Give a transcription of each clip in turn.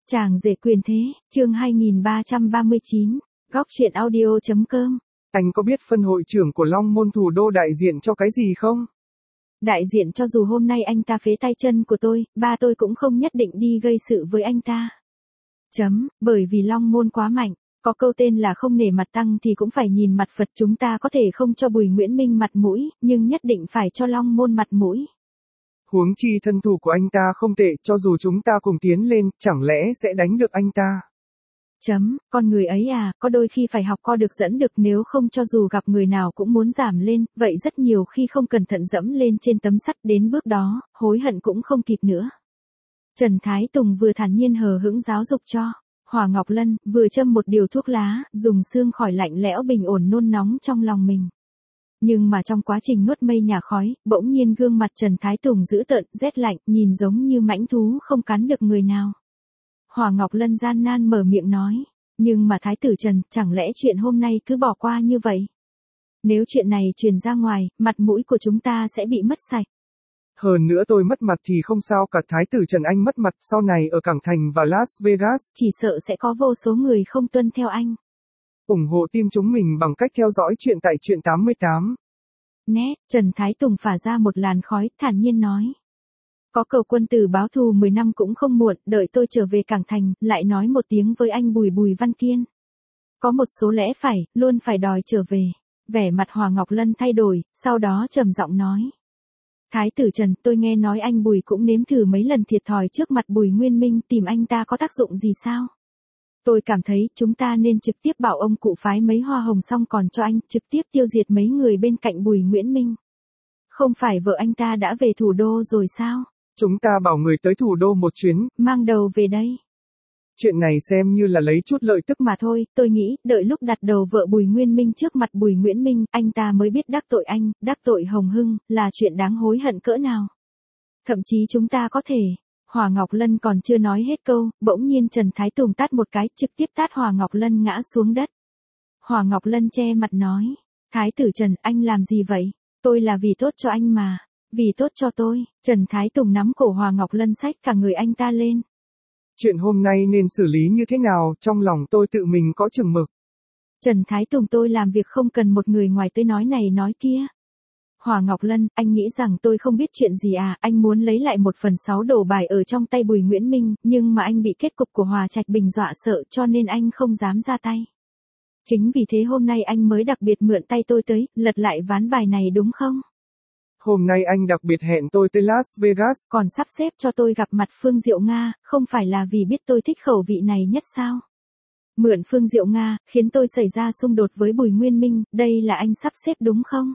Chàng rể quyền thế, chương 2339, góc truyện audio.com. Anh có biết phân hội trưởng của Long Môn Thủ Đô đại diện cho cái gì không? Đại diện cho dù hôm nay anh ta phế tay chân của tôi, ba tôi cũng không nhất định đi gây sự với anh ta. Bởi vì Long Môn quá mạnh, có câu tên là không nể mặt Tăng thì cũng phải nhìn mặt Phật. Chúng ta có thể không cho Bùi Nguyễn Minh mặt mũi, nhưng nhất định phải cho Long Môn mặt mũi. Huống chi thân thủ của anh ta không tệ, cho dù chúng ta cùng tiến lên, chẳng lẽ sẽ đánh được anh ta? Con người ấy à, có đôi khi phải học co được dẫn được, nếu không cho dù gặp người nào cũng muốn giảm lên, vậy rất nhiều khi không cẩn thận dẫm lên trên tấm sắt, đến bước đó, hối hận cũng không kịp nữa. Trần Thái Tùng vừa thản nhiên hờ hững giáo dục cho Hòa Ngọc Lân, vừa châm một điều thuốc lá, dùng xương khỏi lạnh lẽo bình ổn nôn nóng trong lòng mình. Nhưng mà trong quá trình nuốt mây nhà khói, bỗng nhiên gương mặt Trần Thái Tùng dữ tợn, rét lạnh, nhìn giống như mãnh thú không cắn được người nào. Hòa Ngọc Lân gian nan mở miệng nói, nhưng mà Thái tử Trần, chẳng lẽ chuyện hôm nay cứ bỏ qua như vậy? Nếu chuyện này truyền ra ngoài, mặt mũi của chúng ta sẽ bị mất sạch. Hơn nữa tôi mất mặt thì không sao cả, Thái tử Trần anh mất mặt, sau này ở Cảng Thành và Las Vegas, chỉ sợ sẽ có vô số người không tuân theo anh. Ủng hộ team chúng mình bằng cách theo dõi chuyện tại Truyện 88. Trần Thái Tùng phả ra một làn khói, thản nhiên nói. Có cầu quân tử báo thù 10 năm cũng không muộn, đợi tôi trở về Cảng Thành, lại nói một tiếng với anh Bùi Văn Kiên. Có một số lẽ phải, luôn phải đòi trở về. Vẻ mặt Hòa Ngọc Lân thay đổi, sau đó trầm giọng nói. Thái tử Trần, tôi nghe nói anh Bùi cũng nếm thử mấy lần thiệt thòi trước mặt Bùi Nguyên Minh, tìm anh ta có tác dụng gì sao? Tôi cảm thấy chúng ta nên trực tiếp bảo ông cụ phái mấy hoa hồng, xong còn cho anh trực tiếp tiêu diệt mấy người bên cạnh Bùi Nguyễn Minh. Không phải vợ anh ta đã về thủ đô rồi sao? Chúng ta bảo người tới thủ đô một chuyến, mang đầu về đây. Chuyện này xem như là lấy chút lợi tức mà thôi, tôi nghĩ, đợi lúc đặt đầu vợ Bùi Nguyên Minh trước mặt Bùi Nguyễn Minh, anh ta mới biết đắc tội anh, đắc tội Hồng Hưng, là chuyện đáng hối hận cỡ nào. Thậm chí chúng ta có thể... Hòa Ngọc Lân còn chưa nói hết câu, bỗng nhiên Trần Thái Tùng tát một cái, trực tiếp tát Hòa Ngọc Lân ngã xuống đất. Hòa Ngọc Lân che mặt nói, Thái tử Trần, anh làm gì vậy? Tôi là vì tốt cho anh mà, vì tốt cho tôi. Trần Thái Tùng nắm cổ Hòa Ngọc Lân xách cả người anh ta lên. Chuyện hôm nay nên xử lý như thế nào, trong lòng tôi tự mình có chừng mực. Trần Thái Tùng, tôi làm việc không cần một người ngoài tới nói này nói kia. Hòa Ngọc Lân, anh nghĩ rằng tôi không biết chuyện gì à? Anh muốn lấy lại 1/6 đồ bài ở trong tay Bùi Nguyễn Minh, nhưng mà anh bị kết cục của Hòa Trạch Bình dọa sợ, cho nên anh không dám ra tay. Chính vì thế hôm nay anh mới đặc biệt mượn tay tôi tới, lật lại ván bài này đúng không? Hôm nay anh đặc biệt hẹn tôi tới Las Vegas, còn sắp xếp cho tôi gặp mặt Phương Diệu Nga, không phải là vì biết tôi thích khẩu vị này nhất sao? Mượn Phương Diệu Nga, khiến tôi xảy ra xung đột với Bùi Nguyên Minh, đây là anh sắp xếp đúng không?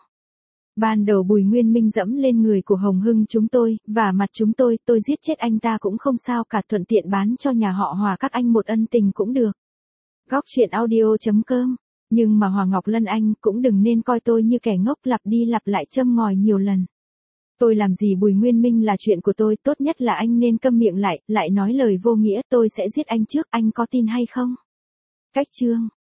Ban đầu Bùi Nguyên Minh dẫm lên người của Hồng Hưng chúng tôi, và mặt chúng tôi giết chết anh ta cũng không sao cả, thuận tiện bán cho nhà họ Hòa các anh một ân tình cũng được. Góc truyện audio.com. Nhưng mà Hòa Ngọc Lân, anh cũng đừng nên coi tôi như kẻ ngốc lặp đi lặp lại châm ngòi nhiều lần. Tôi làm gì Bùi Nguyên Minh là chuyện của tôi, tốt nhất là anh nên câm miệng lại nói lời vô nghĩa, tôi sẽ giết anh trước, anh có tin hay không? Cách chương